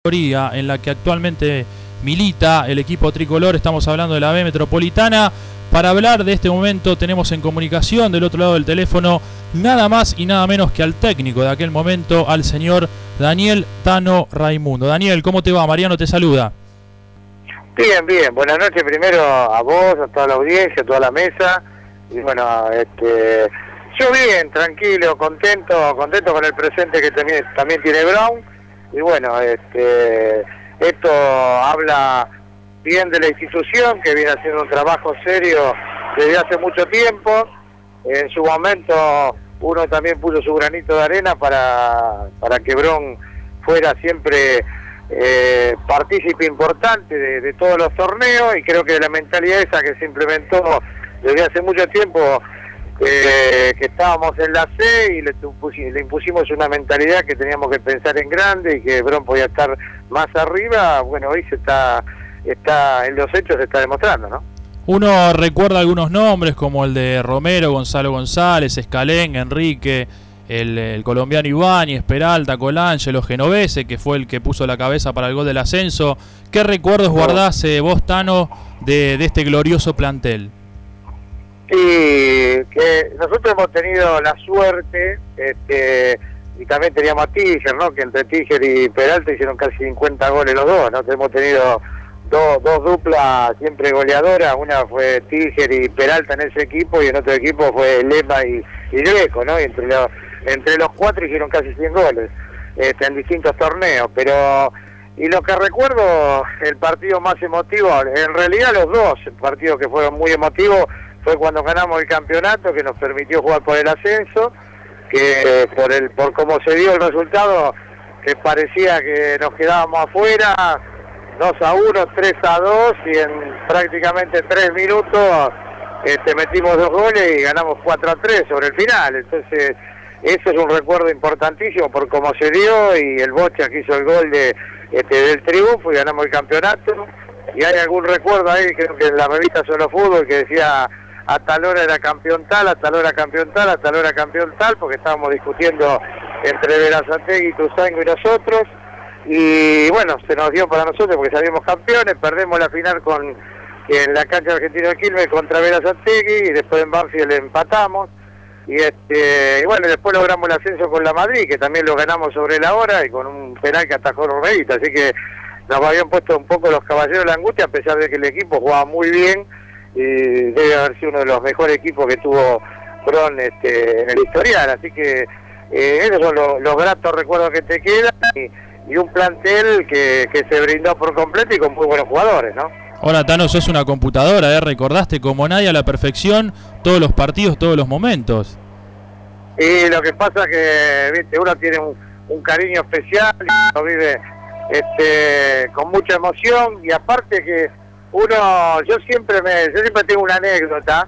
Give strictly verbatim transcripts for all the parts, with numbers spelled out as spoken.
En la que actualmente milita el equipo tricolor. Estamos hablando de la B Metropolitana. Para hablar de este momento tenemos en comunicación del otro lado del teléfono nada más y nada menos que al técnico de aquel momento, al señor Daniel Tano Raimundo. Daniel, ¿cómo te va? Mariano te saluda. Bien, bien. Buenas noches primero a vos, a toda la audiencia, a toda la mesa. Y bueno, este, yo bien, tranquilo, contento, contento con el presente que también, también tiene Brown. Y bueno, este, esto habla bien de la institución, que viene haciendo un trabajo serio desde hace mucho tiempo. En su momento uno también puso su granito de arena para, para que Brown fuera siempre eh, partícipe importante de, de todos los torneos, y creo que la mentalidad esa que se implementó desde hace mucho tiempo, Eh, que estábamos en la C y le, le impusimos una mentalidad que teníamos que pensar en grande y que Brown podía estar más arriba. Bueno, hoy se está, está en los hechos se está demostrando, ¿no? Uno recuerda algunos nombres como el de Romero, Gonzalo González, Escalén, Enrique, el, el colombiano Ibáñez, Peralta, Colangelo, Genovese, que fue el que puso la cabeza para el gol del ascenso. ¿Qué recuerdos guardás eh, vos, Tano, de, de este glorioso plantel? Sí, que nosotros hemos tenido la suerte, este, y también teníamos a Tiger, ¿no? Que entre Tiger y Peralta hicieron casi cincuenta goles los dos, ¿no? Hemos tenido dos, dos duplas siempre goleadoras, una fue Tiger y Peralta en ese equipo, y en otro equipo fue Lema y, y Greco, ¿no? Y entre los, entre los cuatro hicieron casi cien goles, este, en distintos torneos, pero... Y lo que recuerdo, el partido más emotivo, en realidad los dos partidos que fueron muy emotivos, fue cuando ganamos el campeonato, que nos permitió jugar por el ascenso, que por el por cómo se dio el resultado, que parecía que nos quedábamos afuera, dos a uno, tres a dos, y en prácticamente tres minutos este, metimos dos goles y ganamos cuatro a tres sobre el final. Entonces, eso es un recuerdo importantísimo por cómo se dio, y el Bocha que hizo el gol de este, del triunfo y ganamos el campeonato. Y hay algún recuerdo ahí, creo que en la revista Solo Fútbol, que decía: a tal hora era campeón tal, a tal hora campeón tal, a tal hora campeón tal, porque estábamos discutiendo entre Berazategui, Tuzango y nosotros, y bueno, se nos dio para nosotros porque salimos campeones. Perdemos la final con en la cancha Argentina de Quilmes contra Berazategui, y después en Banfield empatamos, y este y bueno, después logramos el ascenso con la Madrid, que también lo ganamos sobre la hora, y con un penal que atajó Romerita, así que nos habían puesto un poco los caballeros de la angustia, a pesar de que el equipo jugaba muy bien, y debe haber sido uno de los mejores equipos que tuvo Brown este, en el historial. Así que eh, esos son los, los gratos recuerdos que te quedan, y, y un plantel que, que se brindó por completo y con muy buenos jugadores, ¿no? Ahora, Tano, sos una computadora, ¿eh? Recordaste como nadie a la perfección todos los partidos, todos los momentos. Y lo que pasa que, viste, uno tiene un, un cariño especial y lo vive este, con mucha emoción, y aparte que uno, yo siempre me, yo siempre tengo una anécdota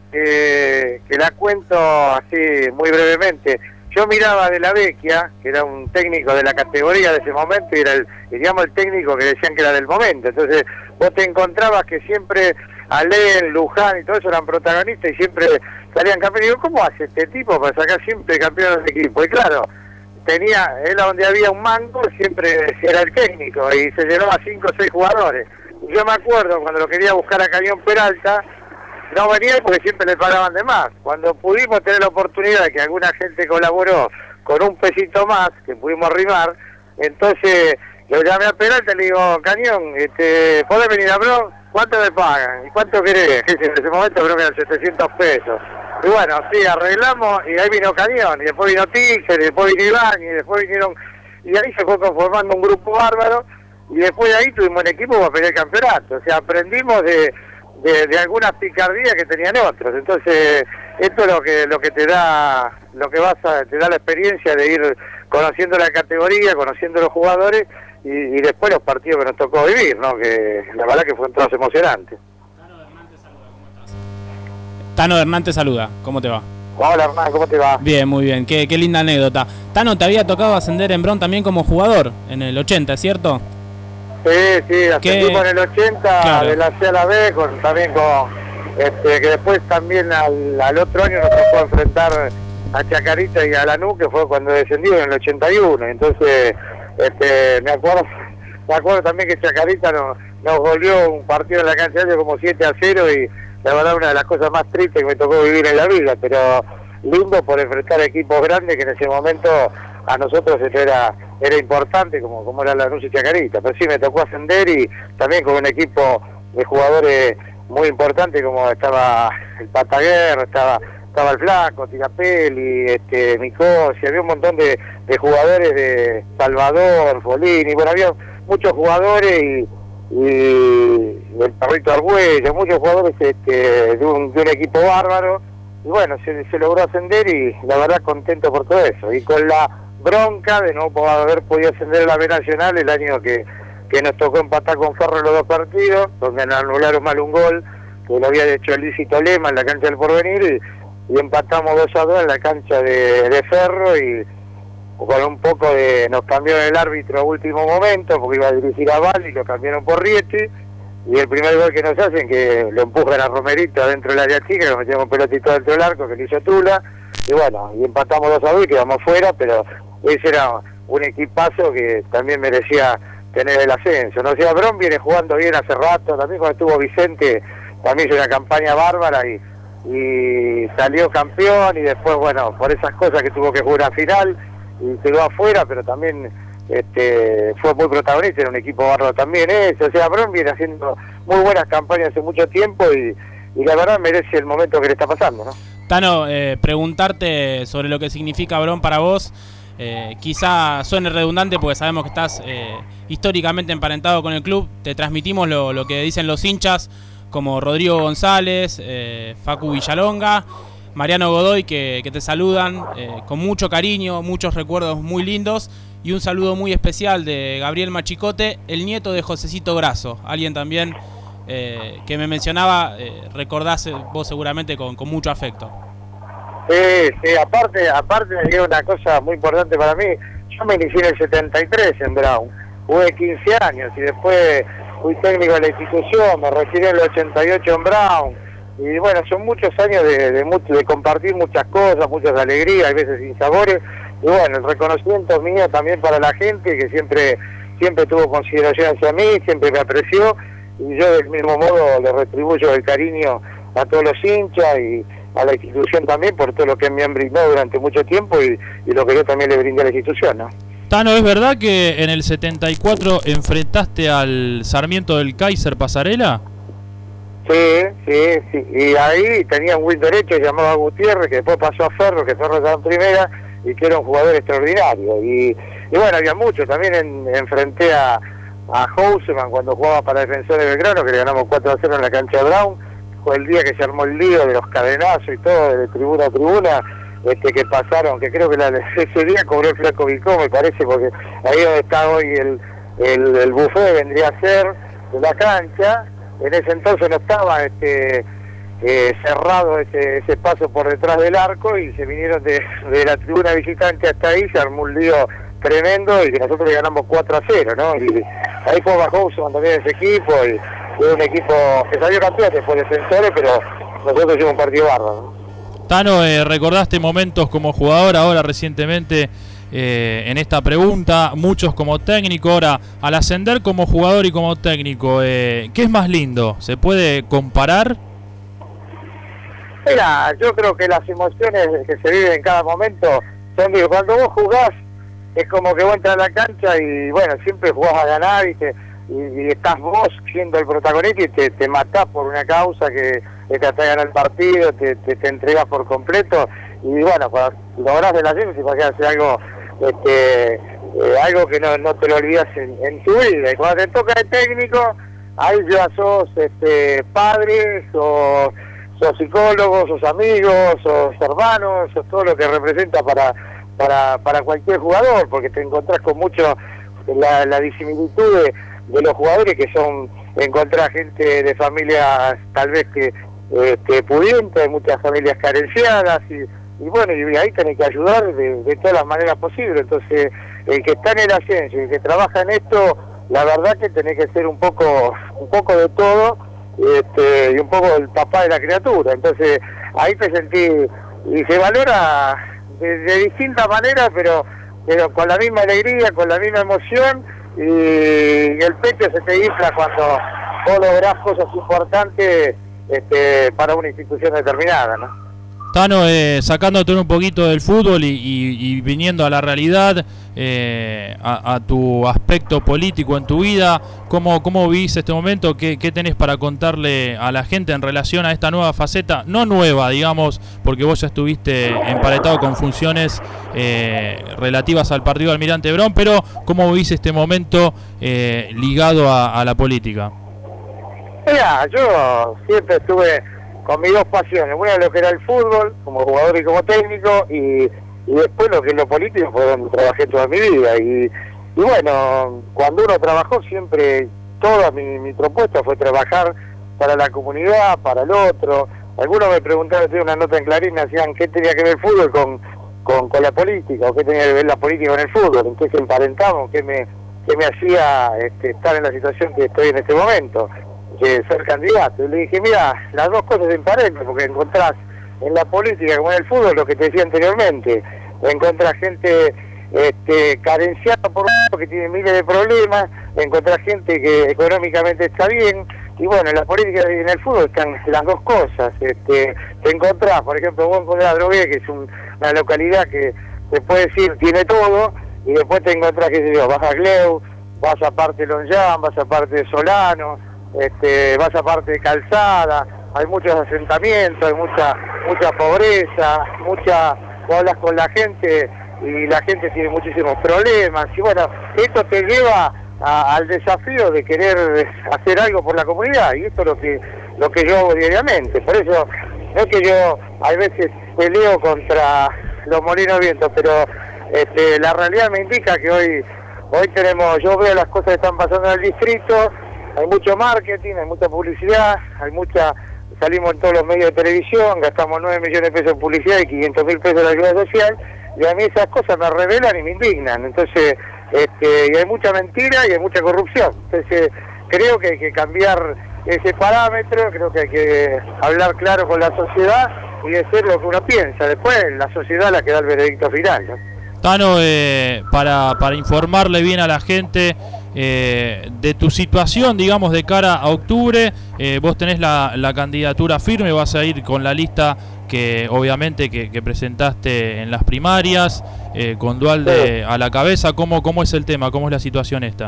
eh, que la cuento así muy brevemente. Yo miraba de la Vecchia, que era un técnico de la categoría de ese momento, y era el, digamos, el técnico que decían que era del momento. Entonces vos te encontrabas que siempre Alén, Luján y todo eso eran protagonistas, y siempre salían campeones. Y digo, ¿cómo hace este tipo para sacar siempre campeones de equipo? Y claro, tenía, era donde había un mango, siempre era el técnico, y se llenó a cinco o seis jugadores. Yo me acuerdo cuando lo quería buscar a Cañón Peralta, no venía porque siempre le pagaban de más. Cuando pudimos tener la oportunidad de que alguna gente colaboró con un pesito más, que pudimos arrimar, entonces lo llamé a Peralta y le digo: Cañón, este, ¿podés venir a Brown? ¿Cuánto me pagan? ¿Y cuánto querés? En ese momento creo que eran setecientos pesos. Y bueno, sí, arreglamos, y ahí vino Cañón, y después vino Tiger, y después vino Iván, y después vinieron, y ahí se fue conformando un grupo bárbaro. Y después de ahí tuvimos un equipo para pelear el campeonato. O sea, aprendimos de, de, de algunas picardías que tenían otros. Entonces, esto es lo que lo que te da lo que vas a, te da la experiencia de ir conociendo la categoría, conociendo los jugadores, y, y después los partidos que nos tocó vivir, ¿no? Que la verdad que fueron todos emocionantes. Tano Hernán te saluda, ¿cómo te va? Hola Hernán, ¿cómo te va? Bien, muy bien, qué, qué linda anécdota. Tano, te había tocado ascender en Brown también como jugador, en el ochenta, ¿cierto? Sí, sí, ascendimos en el ochenta, claro, de la C a la B, con, también con, este, que después también al, al otro año nos tocó enfrentar a Chacarita y a Lanús, que fue cuando descendimos en el ochenta y uno. Entonces, este, me acuerdo me acuerdo también que Chacarita nos, nos goleó un partido en la cancha de como siete a cero y la verdad una de las cosas más tristes que me tocó vivir en la vida, pero lindo por enfrentar equipos grandes que en ese momento a nosotros era era importante como, como era Lanús y Chacarita, pero sí me tocó ascender y también con un equipo de jugadores muy importantes como estaba el Pataguer, estaba estaba el Flaco, Tirapelli, este, Micosi, había un montón de, de jugadores de Salvador, Folini, bueno, había muchos jugadores y, y el Perrito Argüello, muchos jugadores este, de, un, de un equipo bárbaro, y bueno, se, se logró ascender y la verdad contento por todo eso, y con la bronca de no haber podido ascender a la B Nacional el año que, que nos tocó empatar con Ferro los dos partidos, donde nos anularon mal un gol, que lo había hecho el Lícito Lema en la cancha del Porvenir, y, y empatamos dos a dos en la cancha de, de Ferro, y con un poco de... nos cambiaron el árbitro a último momento, porque iba a dirigir a Val y lo cambiaron por Rieti, y el primer gol que nos hacen, que lo empujan a Romerito dentro del área chica, que nos metimos un pelotito dentro del arco, que lo hizo Tula, y bueno, y empatamos dos a dos y quedamos fuera, pero ese era un equipazo que también merecía tener el ascenso, ¿no? O sea, Bron viene jugando bien hace rato, también cuando estuvo Vicente, también hizo una campaña bárbara y, y salió campeón, y después, bueno, por esas cosas que tuvo que jugar a final, y quedó afuera, pero también este fue muy protagonista en un equipo bárbaro también eso, o sea, Bron viene haciendo muy buenas campañas hace mucho tiempo y, y la verdad merece el momento que le está pasando, ¿no? Tano, eh, preguntarte sobre lo que significa Bron para vos, eh, quizá suene redundante porque sabemos que estás eh, históricamente emparentado con el club, te transmitimos lo, lo que dicen los hinchas como Rodrigo González, eh, Facu Villalonga, Mariano Godoy, que, que te saludan eh, con mucho cariño, muchos recuerdos muy lindos, y un saludo muy especial de Gabriel Machicote, el nieto de Josecito Grasso, alguien también eh, que me mencionaba, eh, recordás vos seguramente con, con mucho afecto. Sí, sí, aparte, aparte hay una cosa muy importante para mí, yo me inicié en el setenta y tres en Brown, jugué quince años y después fui técnico de la institución, me retiré en el ochenta y ocho en Brown, y bueno, son muchos años de, de, de compartir muchas cosas, muchas alegrías, a veces sin sabores, y bueno, el reconocimiento mío también para la gente que siempre siempre tuvo consideración hacia mí, siempre me apreció, y yo del mismo modo le retribuyo el cariño a todos los hinchas y a la institución también por todo lo que me han brindado durante mucho tiempo y, y lo que yo también le brindé a la institución, ¿no? Tano, ¿es verdad que en el setenta y cuatro enfrentaste al Sarmiento del Kaiser Pasarela? Sí, sí, sí, y ahí tenía un win derecho llamado Gutiérrez, que después pasó a Ferro, que Ferro estaba en primera, y que era un jugador extraordinario, y, y bueno, había muchos, también en, enfrenté a, a Houseman cuando jugaba para Defensor de Belgrano, que le ganamos cuatro a cero en la cancha de Brown, fue el día que se armó el lío de los cadenazos y todo, de tribuna a tribuna, este que pasaron, que creo que la, ese día cobró el Flaco Vicó, me parece, porque ahí donde está hoy el, el, el buffet vendría a ser de la cancha. En ese entonces no estaba este eh, cerrado ese, ese paso por detrás del arco y se vinieron de, de la tribuna visitante hasta ahí, se armó un lío tremendo y que nosotros le ganamos cuatro a cero, ¿no? Y ahí fue bajo también ese equipo y fue un equipo que salió campeón después de Defensores, pero nosotros hicimos un partido bárbaro, ¿no? Tano, eh, recordaste momentos como jugador, ahora recientemente eh, en esta pregunta, muchos como técnico, ahora al ascender como jugador y como técnico, eh, ¿qué es más lindo? ¿Se puede comparar? Mira, yo creo que las emociones que se viven en cada momento son, digo, cuando vos jugás es como que vos entras a la cancha y bueno, siempre jugás a ganar y, te, y, y estás vos siendo el protagonista y te, te matás por una causa que te trata de ganar el partido, te, te, te entregas por completo y bueno, cuando lográs el ascenso, imagínate algo, este, eh, algo que no, no te lo olvidas en, en tu vida, y cuando te toca el técnico, ahí ya sos este, padre, sos, sos psicólogos, sos amigos, sos hermanos, sos todo lo que representa para, para, para cualquier jugador, porque te encontrás con mucho la, la disimilitud de, de los jugadores que son, encontrar gente de familias tal vez que este, pudientes, muchas familias carenciadas y, y bueno, y ahí tenés que ayudar de, de todas las maneras posibles. Entonces el que está en el ascenso y el que trabaja en esto, la verdad que tenés que ser un poco un poco de todo este, y un poco el papá de la criatura. Entonces ahí te sentí y se valora de, de distintas maneras, pero pero con la misma alegría, con la misma emoción y el pecho se te infla cuando vos lográs cosas importantes este, para una institución determinada, ¿no? Tano, eh, sacándote un poquito del fútbol y, y, y viniendo a la realidad, eh, a, a tu aspecto político en tu vida, ¿cómo, cómo vivís este momento? ¿Qué, ¿Qué tenés para contarle a la gente en relación a esta nueva faceta? No nueva, digamos, porque vos ya estuviste emparetado con funciones eh, relativas al partido Almirante Brown, pero ¿cómo vivís este momento eh, ligado a, a la política? Mira, yo siempre estuve con mis dos pasiones, una lo que era el fútbol, como jugador y como técnico, y, y después lo que es lo político, fue donde trabajé toda mi vida. Y, y bueno, cuando uno trabajó siempre, toda mi, mi propuesta fue trabajar para la comunidad, para el otro. Algunos me preguntaban, tenía una nota en Clarín, me decían, ¿qué tenía que ver el fútbol con, con, con la política? ¿O qué tenía que ver la política con el fútbol? ¿En qué se emparentamos? ¿Qué me, qué me hacía este, estar en la situación que estoy en este momento? Que ser candidato. Y le dije, mira, las dos cosas se emparentan, porque encontrás en la política como en el fútbol lo que te decía anteriormente, encontrás gente este, carenciada por un que tiene miles de problemas, encontrás gente que económicamente está bien, y bueno, en la política y en el fútbol están las dos cosas. Este, te encontrás, por ejemplo, vos encontrás Drogué, que es un, una localidad que se puede decir tiene todo, y después te encontrás, qué sé yo, vas a Gleu, vas a parte de Lonján, vas a parte de Solano, Este, vas a parte de Calzada, hay muchos asentamientos, hay mucha mucha pobreza, mucha, vos hablas con la gente y la gente tiene muchísimos problemas, y bueno, esto te lleva a, al desafío de querer hacer algo por la comunidad, y esto es lo que lo que yo hago diariamente. Por eso no es que yo a veces peleo contra los molinos de viento, pero este, la realidad me indica que hoy hoy tenemos, yo veo las cosas que están pasando en el distrito. Hay mucho marketing, hay mucha publicidad, hay mucha, salimos en todos los medios de televisión, gastamos nueve millones de pesos en publicidad y quinientos mil pesos en ayuda social, y a mí esas cosas me revelan y me indignan. Entonces, este, y hay mucha mentira y hay mucha corrupción. Entonces, creo que hay que cambiar ese parámetro, creo que hay que hablar claro con la sociedad y decir lo que uno piensa. Después, la sociedad es la que da el veredicto final, ¿no? Tano, eh, para, para informarle bien a la gente eh, de tu situación, digamos, de cara a octubre, eh, vos tenés la, la candidatura firme, vas a ir con la lista que obviamente que, que presentaste en las primarias, eh, con Dualde a la cabeza. ¿Cómo, ¿Cómo es el tema? ¿Cómo es la situación esta?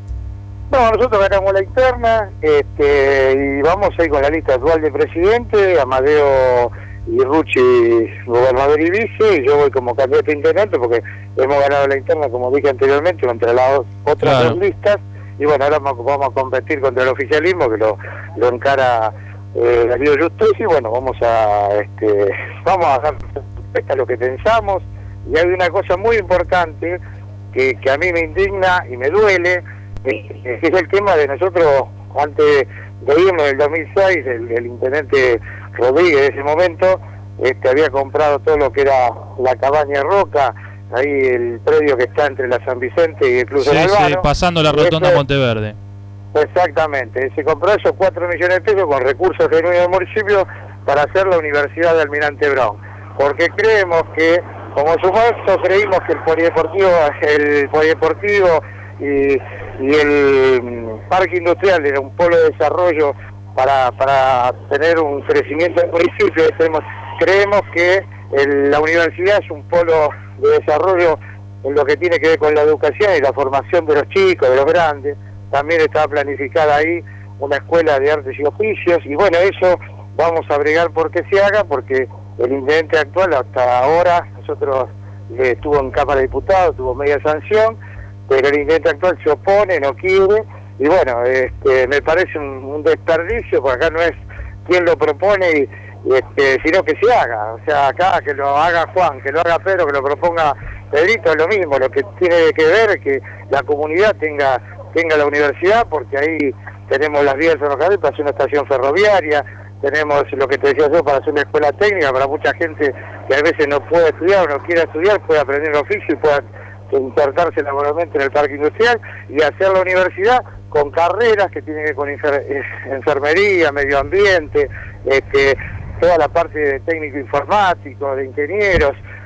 No, nosotros ganamos la interna este, y vamos a ir con la lista Dualde presidente, Amadeo y Rucci gobernador y vice, y yo voy como candidato a intendente porque hemos ganado la interna, como dije anteriormente, contra las otras claro. dos listas, y bueno, ahora vamos, vamos a competir contra el oficialismo que lo, lo encara eh, Darío Justicia, y bueno, vamos a este, vamos a dar respuesta a lo que pensamos. Y hay una cosa muy importante que, que a mí me indigna y me duele, eh, que es el tema de nosotros, antes de irnos en el dos mil seis, el, el intendente Rodríguez en ese momento este, había comprado todo lo que era la cabaña Roca, ahí el predio que está entre la San Vicente y el Club sí, de Albano. Sí, pasando la rotonda ese, Monteverde. Exactamente, se compró esos cuatro millones de pesos con recursos genuinos del municipio para hacer la Universidad de Almirante Brown, porque creemos que, como su momento creímos que el polideportivo, el polideportivo y, y el parque industrial era un polo de desarrollo para para tener un crecimiento del municipio. Tenemos, creemos que el, la universidad es un polo de desarrollo en lo que tiene que ver con la educación y la formación de los chicos, de los grandes. También estaba planificada ahí una escuela de artes y oficios, y bueno, eso vamos a bregar porque se haga, porque el intendente actual hasta ahora, nosotros eh, estuvo en Cámara de Diputados, tuvo media sanción, pero el intendente actual se opone, no quiere. Y bueno, este, me parece un, un desperdicio, porque acá no es quien lo propone, y, y este, sino que se haga. O sea, acá que lo haga Juan, que lo haga Pedro, que lo proponga Pedrito, es lo mismo. Lo que tiene que ver es que la comunidad tenga tenga la universidad, porque ahí tenemos las vías de ferrocarril para hacer una estación ferroviaria, tenemos lo que te decía yo para hacer una escuela técnica, para mucha gente que a veces no puede estudiar o no quiere estudiar, puede aprender el oficio y pueda insertarse laboralmente en el parque industrial, y hacer la universidad con carreras que tienen que ver con enfer enfermería, medio ambiente, este, toda la parte de técnico informático, de ingenieros,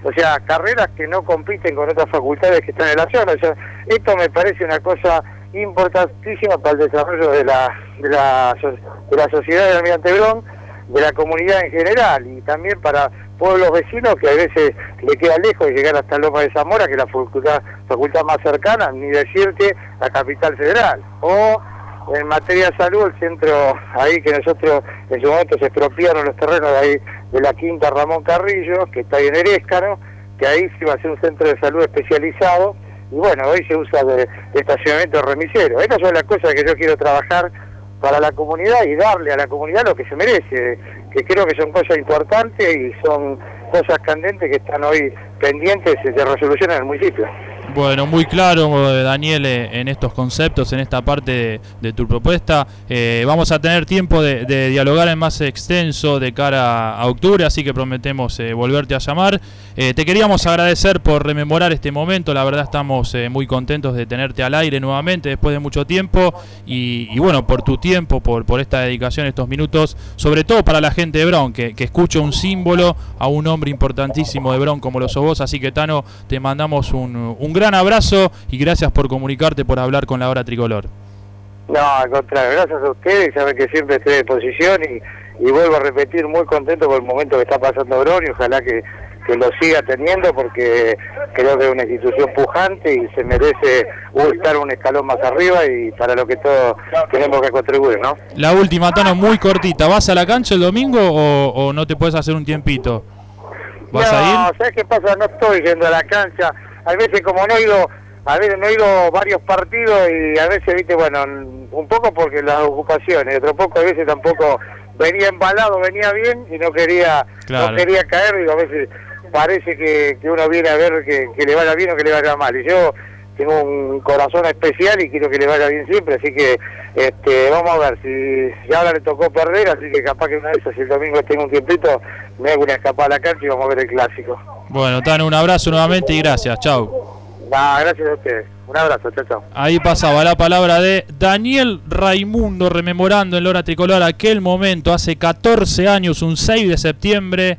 o sea, carreras que no compiten con otras facultades que están en la zona. O sea, esto me parece una cosa importantísima para el desarrollo de la, de la, de la sociedad del Almirante Brown, de la comunidad en general, y también para pueblos vecinos que a veces le queda lejos de llegar hasta Loma de Zamora, que es la facultad, facultad más cercana, ni decirte la capital federal. O en materia de salud, el centro ahí que nosotros en su momento se expropiaron los terrenos de ahí de la Quinta Ramón Carrillo, que está ahí en Erescano, que ahí se iba a hacer un centro de salud especializado, y bueno, hoy se usa de, de estacionamiento de remisero. Estas son las cosas que yo quiero trabajar para la comunidad y darle a la comunidad lo que se merece, que creo que son cosas importantes y son cosas candentes que están hoy pendientes de resolución en el municipio. Bueno, muy claro, Daniel, en estos conceptos, en esta parte de, de tu propuesta. Eh, vamos a tener tiempo de, de dialogar en más extenso de cara a octubre, así que prometemos eh, volverte a llamar. Eh, te queríamos agradecer por rememorar este momento, la verdad estamos eh, muy contentos de tenerte al aire nuevamente después de mucho tiempo y, y bueno, por tu tiempo, por, por esta dedicación, estos minutos, sobre todo para la gente de Brown, que, que escucha un símbolo, a un hombre importantísimo de Brown como lo sos vos, así que Tano, te mandamos un, un gran abrazo y gracias por comunicarte, por hablar con la Hora Tricolor. No, al contrario, gracias a ustedes, saben que siempre estoy a disposición y, y vuelvo a repetir, muy contento por el momento que está pasando Brown y ojalá que, que lo siga teniendo porque creo que es una institución pujante y se merece estar un escalón más arriba y para lo que todos tenemos que contribuir, ¿no? La última, Tano, muy cortita, ¿vas a la cancha el domingo o, o no te puedes hacer un tiempito? ¿Vas no, a ir? No, ¿sabes qué pasa? No estoy yendo a la cancha. A veces como no he ido, a veces no he ido varios partidos y a veces, viste, bueno, un poco porque las ocupaciones, otro poco a veces tampoco venía embalado, venía bien y no quería claro. no quería caer, digo, a veces parece que, que uno viene a ver que, que le vaya bien o que le vaya mal, y yo tengo un corazón especial y quiero que le vaya bien siempre, así que este vamos a ver, si, si ahora le tocó perder, así que capaz que una vez, si el domingo tengo un tiempito, me hago una escapada a la cancha y vamos a ver el clásico. Bueno, Tano, un abrazo nuevamente y gracias, chau. Ah, gracias a ustedes, un abrazo, chao, chao. Ahí pasaba la palabra de Daniel Raimundo, rememorando en la Hora Tricolor aquel momento, hace catorce años, un seis de septiembre,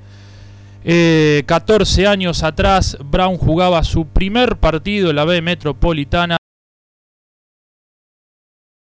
eh, catorce años atrás, Brown jugaba su primer partido en la B Metropolitana.